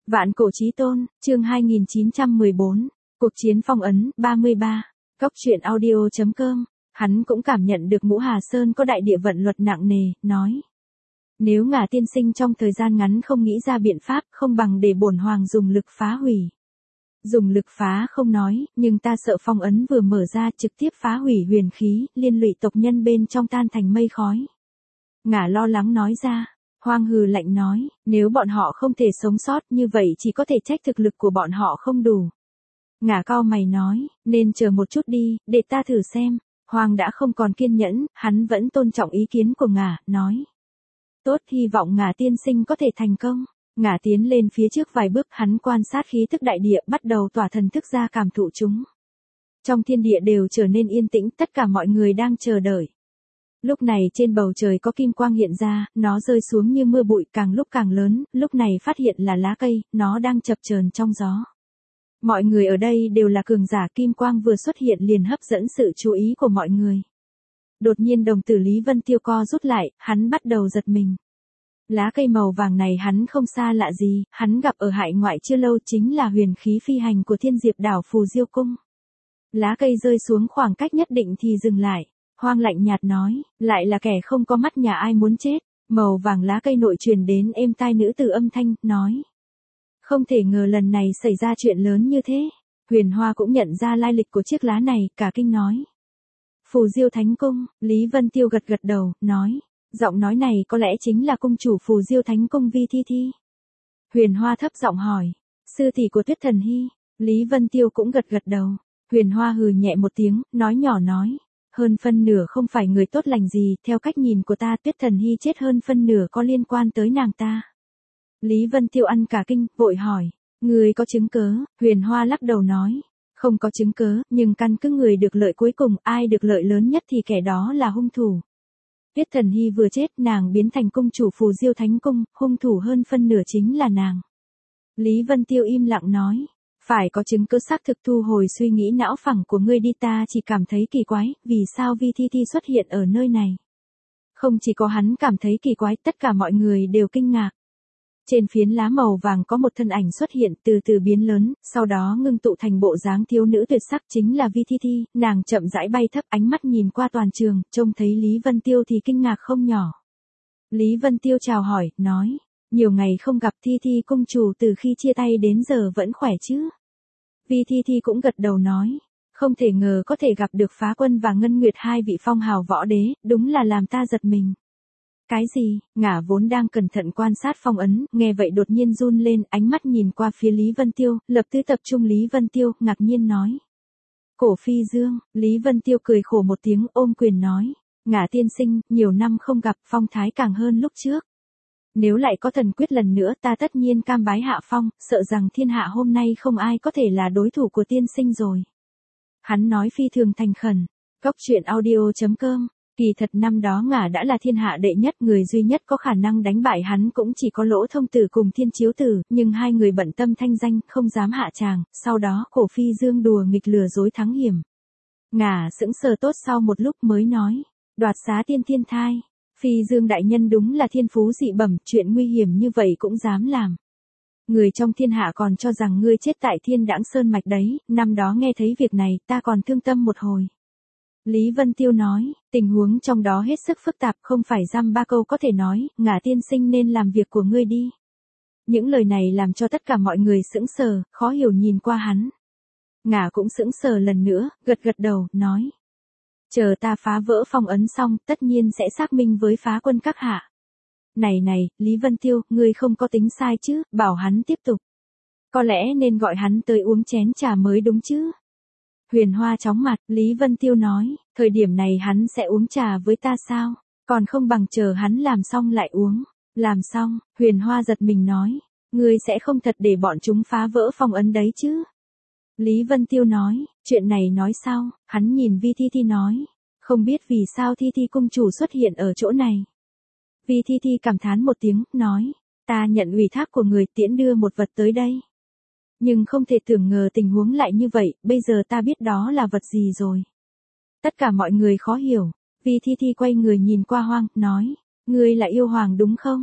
Vạn cổ chí tôn, chương 2914, cuộc chiến phong ấn, 33, Cốc truyện audio.com, hắn cũng cảm nhận được Ngũ Hà Sơn có đại địa vận luật nặng nề, nói. Nếu Ngả tiên sinh trong thời gian ngắn không nghĩ ra biện pháp, không bằng để bổn hoàng dùng lực phá hủy. Dùng lực phá không nói, nhưng ta sợ phong ấn vừa mở ra trực tiếp phá hủy huyền khí, liên lụy tộc nhân bên trong tan thành mây khói. Ngả lo lắng nói ra. Hoang hừ lạnh nói, nếu bọn họ không thể sống sót như vậy chỉ có thể trách thực lực của bọn họ không đủ. Ngả cau mày nói, nên chờ một chút đi, để ta thử xem. Hoang đã không còn kiên nhẫn, hắn vẫn tôn trọng ý kiến của Ngả, nói. Tốt, hy vọng Ngả tiên sinh có thể thành công. Ngả tiến lên phía trước vài bước, hắn quan sát khí tức đại địa, bắt đầu tỏa thần thức ra cảm thụ chúng. Trong thiên địa đều trở nên yên tĩnh, tất cả mọi người đang chờ đợi. Lúc này trên bầu trời có kim quang hiện ra, nó rơi xuống như mưa bụi càng lúc càng lớn, lúc này phát hiện là lá cây, nó đang chập chờn trong gió. Mọi người ở đây đều là cường giả, kim quang vừa xuất hiện liền hấp dẫn sự chú ý của mọi người. Đột nhiên đồng tử Lý Vân Tiêu co rút lại, hắn bắt đầu giật mình. Lá cây màu vàng này hắn không xa lạ gì, hắn gặp ở hải ngoại chưa lâu, chính là huyền khí phi hành của Thiên Diệp đảo Phù Diêu Cung. Lá cây rơi xuống khoảng cách nhất định thì dừng lại. Hoang lạnh nhạt nói, lại là kẻ không có mắt nhà ai muốn chết. Màu vàng lá cây nội truyền đến êm tai nữ tử âm thanh, nói. Không thể ngờ lần này xảy ra chuyện lớn như thế. Huyền Hoa cũng nhận ra lai lịch của chiếc lá này, cả kinh nói. Phù Diêu Thánh Cung, Lý Vân Tiêu gật gật đầu, nói. Giọng nói này có lẽ chính là cung chủ Phù Diêu Thánh Cung Vi Thi Thi. Huyền Hoa thấp giọng hỏi, sư tỷ của Tuyết Thần Hy. Lý Vân Tiêu cũng gật gật đầu. Huyền Hoa hừ nhẹ một tiếng, nói nhỏ nói. Hơn phân nửa không phải người tốt lành gì, theo cách nhìn của ta Tuyết Thần Hy chết hơn phân nửa có liên quan tới nàng ta. Lý Vân Tiêu ăn cả kinh, vội hỏi, người có chứng cớ? Huyền Hoa lắc đầu nói, không có chứng cớ, nhưng căn cứ người được lợi cuối cùng, ai được lợi lớn nhất thì kẻ đó là hung thủ. Tuyết Thần Hy vừa chết, nàng biến thành cung chủ Phù Diêu Thánh Cung, hung thủ hơn phân nửa chính là nàng. Lý Vân Tiêu im lặng nói. Phải có chứng cứ xác thực, thu hồi suy nghĩ não phẳng của ngươi đi, ta chỉ cảm thấy kỳ quái, vì sao Vi Thi Thi xuất hiện ở nơi này. Không chỉ có hắn cảm thấy kỳ quái, tất cả mọi người đều kinh ngạc. Trên phiến lá màu vàng có một thân ảnh xuất hiện, từ từ biến lớn, sau đó ngưng tụ thành bộ dáng thiếu nữ tuyệt sắc, chính là Vi Thi Thi, nàng chậm rãi bay thấp, ánh mắt nhìn qua toàn trường, trông thấy Lý Vân Tiêu thì kinh ngạc không nhỏ. Lý Vân Tiêu chào hỏi, nói. Nhiều ngày không gặp, Thi Thi cung chủ từ khi chia tay đến giờ vẫn khỏe chứ? Vi Thi Thi cũng gật đầu nói. Không thể ngờ có thể gặp được Phá Quân và Ngân Nguyệt, hai vị phong hào võ đế, đúng là làm ta giật mình. Cái gì? Ngả vốn đang cẩn thận quan sát phong ấn, nghe vậy đột nhiên run lên, ánh mắt nhìn qua phía Lý Vân Tiêu, lập tức tập trung Lý Vân Tiêu, ngạc nhiên nói. Cổ Phi Dương. Lý Vân Tiêu cười khổ một tiếng, ôm quyền nói. Ngả tiên sinh, nhiều năm không gặp, phong thái càng hơn lúc trước. Nếu lại có thần quyết lần nữa, ta tất nhiên cam bái hạ phong, sợ rằng thiên hạ hôm nay không ai có thể là đối thủ của tiên sinh rồi. Hắn nói phi thường thành khẩn. Cốc truyện audio.com, kỳ thật năm đó Ngả đã là thiên hạ đệ nhất, người duy nhất có khả năng đánh bại hắn cũng chỉ có Lỗ Thông Tử cùng Thiên Chiếu Tử, nhưng hai người bận tâm thanh danh, không dám hạ tràng, sau đó Cổ Phi Dương đùa nghịch lừa dối thắng hiểm. Ngả sững sờ tốt sau một lúc mới nói, đoạt xá tiên thiên thai. Phi Dương đại nhân đúng là thiên phú dị bẩm, chuyện nguy hiểm như vậy cũng dám làm. Người trong thiên hạ còn cho rằng ngươi chết tại Thiên Đãng Sơn mạch đấy, năm đó nghe thấy việc này, ta còn thương tâm một hồi. Lý Vân Tiêu nói, tình huống trong đó hết sức phức tạp, không phải dăm ba câu có thể nói, Ngả tiên sinh nên làm việc của ngươi đi. Những lời này làm cho tất cả mọi người sững sờ, khó hiểu nhìn qua hắn. Ngả cũng sững sờ lần nữa, gật gật đầu, nói. Chờ ta phá vỡ phong ấn xong, tất nhiên sẽ xác minh với Phá Quân các hạ. Này, Lý Vân Tiêu, ngươi không có tính sai chứ, bảo hắn tiếp tục. Có lẽ nên gọi hắn tới uống chén trà mới đúng chứ. Huyền Hoa chóng mặt, Lý Vân Tiêu nói, thời điểm này hắn sẽ uống trà với ta sao, còn không bằng chờ hắn làm xong lại uống. Làm xong, Huyền Hoa giật mình nói, ngươi sẽ không thật để bọn chúng phá vỡ phong ấn đấy chứ. Lý Vân Tiêu nói, chuyện này nói sau, hắn nhìn Vi Thi Thi nói, không biết vì sao Thi Thi cung chủ xuất hiện ở chỗ này. Vi Thi Thi cảm thán một tiếng, nói, ta nhận ủy thác của người tiễn đưa một vật tới đây. Nhưng không thể tưởng ngờ tình huống lại như vậy, bây giờ ta biết đó là vật gì rồi. Tất cả mọi người khó hiểu, Vi Thi Thi quay người nhìn qua Hoang, nói, ngươi là yêu hoàng đúng không?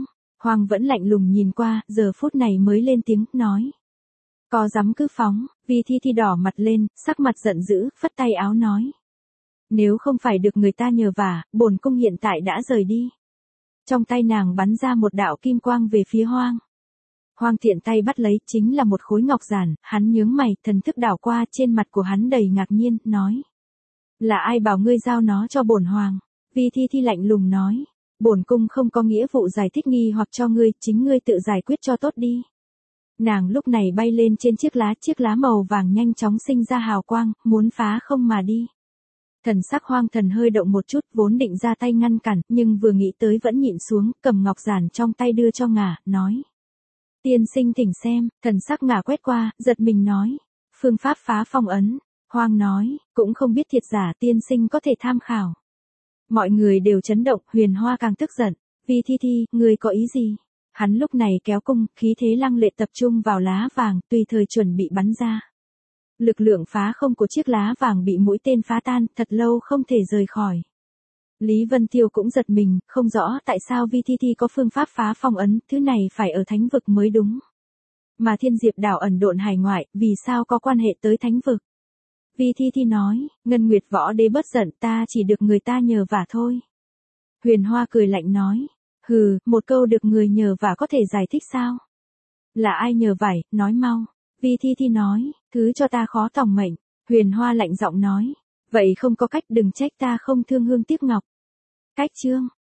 Hoàng vẫn lạnh lùng nhìn qua, giờ phút này mới lên tiếng, nói. Có dám cứ phóng, Vi Thi Thi đỏ mặt lên, sắc mặt giận dữ, phất tay áo nói. Nếu không phải được người ta nhờ vả, bổn cung hiện tại đã rời đi. Trong tay nàng bắn ra một đạo kim quang về phía Hoang. Hoang tiện tay bắt lấy, chính là một khối ngọc giản, hắn nhướng mày, thần thức đảo qua, trên mặt của hắn đầy ngạc nhiên, nói. Là ai bảo ngươi giao nó cho bổn hoàng? Vi Thi Thi lạnh lùng nói. Bổn cung không có nghĩa vụ giải thích nghi hoặc cho ngươi, chính ngươi tự giải quyết cho tốt đi. Nàng lúc này bay lên trên chiếc lá màu vàng nhanh chóng sinh ra hào quang, muốn phá không mà đi. Thần sắc Hoang Thần hơi động một chút, vốn định ra tay ngăn cản, nhưng vừa nghĩ tới vẫn nhịn xuống, cầm ngọc giản trong tay đưa cho Ngả, nói. Tiên sinh thỉnh xem, thần sắc Ngả quét qua, giật mình nói. Phương pháp phá phong ấn. Hoang nói, cũng không biết thiệt giả tiên sinh có thể tham khảo. Mọi người đều chấn động, Huyền Hoa càng tức giận. Vi Thi Thi, ngươi có ý gì? Hắn lúc này kéo cung, khí thế lăng lệ tập trung vào lá vàng, tùy thời chuẩn bị bắn ra. Lực lượng phá không của chiếc lá vàng bị mũi tên phá tan, thật lâu không thể rời khỏi. Lý Vân Tiêu cũng giật mình, không rõ tại sao Vi Thi Thi có phương pháp phá phong ấn, thứ này phải ở thánh vực mới đúng. Mà Thiên Diệp đảo ẩn độn hải ngoại, vì sao có quan hệ tới thánh vực? Vi Thi Thi nói, Ngân Nguyệt võ đế bất giận, ta chỉ được người ta nhờ vả thôi. Huyền Hoa cười lạnh nói, hừ, một câu được người nhờ vả có thể giải thích sao? Là ai nhờ vải, nói mau. Vi Thi Thi nói, thứ cho ta khó tòng mệnh. Huyền Hoa lạnh giọng nói, vậy không có cách, đừng trách ta không thương hương tiếc ngọc. Cách chương